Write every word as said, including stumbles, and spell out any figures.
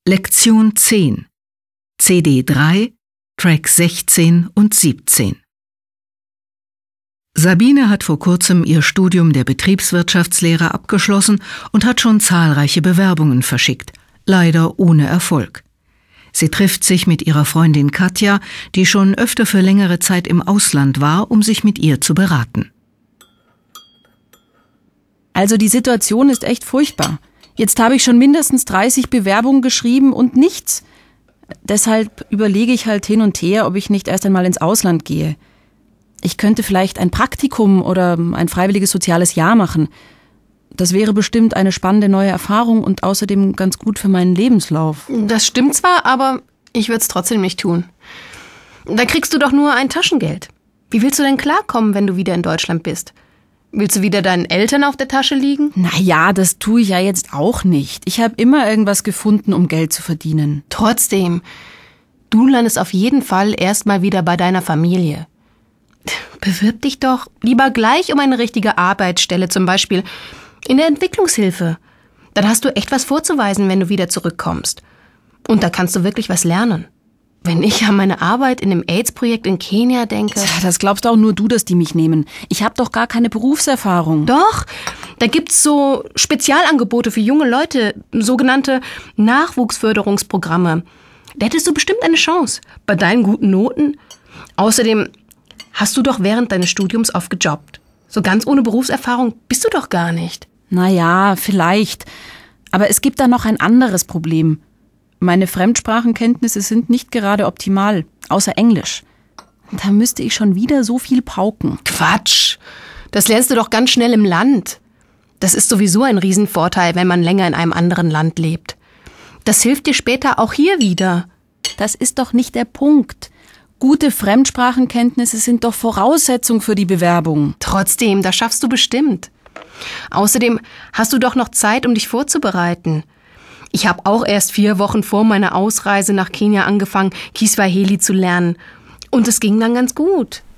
Lektion zehn, C D drei, Track sechzehn und siebzehn. Sabine hat vor kurzem ihr Studium der Betriebswirtschaftslehre abgeschlossen und hat schon zahlreiche Bewerbungen verschickt, leider ohne Erfolg. Sie trifft sich mit ihrer Freundin Katja, die schon öfter für längere Zeit im Ausland war, um sich mit ihr zu beraten. Also die Situation ist echt furchtbar. Jetzt habe ich schon mindestens dreißig Bewerbungen geschrieben und nichts. Deshalb überlege ich halt hin und her, ob ich nicht erst einmal ins Ausland gehe. Ich könnte vielleicht ein Praktikum oder ein freiwilliges soziales Jahr machen. Das wäre bestimmt eine spannende neue Erfahrung und außerdem ganz gut für meinen Lebenslauf. Das stimmt zwar, aber ich würde es trotzdem nicht tun. Da kriegst du doch nur ein Taschengeld. Wie willst du denn klarkommen, wenn du wieder in Deutschland bist? Willst du wieder deinen Eltern auf der Tasche liegen? Naja, das tue ich ja jetzt auch nicht. Ich habe immer irgendwas gefunden, um Geld zu verdienen. Trotzdem, du landest auf jeden Fall erstmal wieder bei deiner Familie. Bewirb dich doch lieber gleich um eine richtige Arbeitsstelle, zum Beispiel in der Entwicklungshilfe. Dann hast du echt was vorzuweisen, wenn du wieder zurückkommst. Und da kannst du wirklich was lernen. Wenn ich an meine Arbeit in dem AIDS-Projekt in Kenia denke... Das glaubst auch nur du, dass die mich nehmen. Ich habe doch gar keine Berufserfahrung. Doch, da gibt's so Spezialangebote für junge Leute, sogenannte Nachwuchsförderungsprogramme. Da hättest du bestimmt eine Chance, bei deinen guten Noten. Außerdem hast du doch während deines Studiums oft gejobbt. So ganz ohne Berufserfahrung bist du doch gar nicht. Naja, vielleicht. Aber es gibt da noch ein anderes Problem. Meine Fremdsprachenkenntnisse sind nicht gerade optimal, außer Englisch. Da müsste ich schon wieder so viel pauken. Quatsch! Das lernst du doch ganz schnell im Land. Das ist sowieso ein Riesenvorteil, wenn man länger in einem anderen Land lebt. Das hilft dir später auch hier wieder. Das ist doch nicht der Punkt. Gute Fremdsprachenkenntnisse sind doch Voraussetzung für die Bewerbung. Trotzdem, das schaffst du bestimmt. Außerdem hast du doch noch Zeit, um dich vorzubereiten. Ich habe auch erst vier Wochen vor meiner Ausreise nach Kenia angefangen, Kiswahili zu lernen. Und es ging dann ganz gut.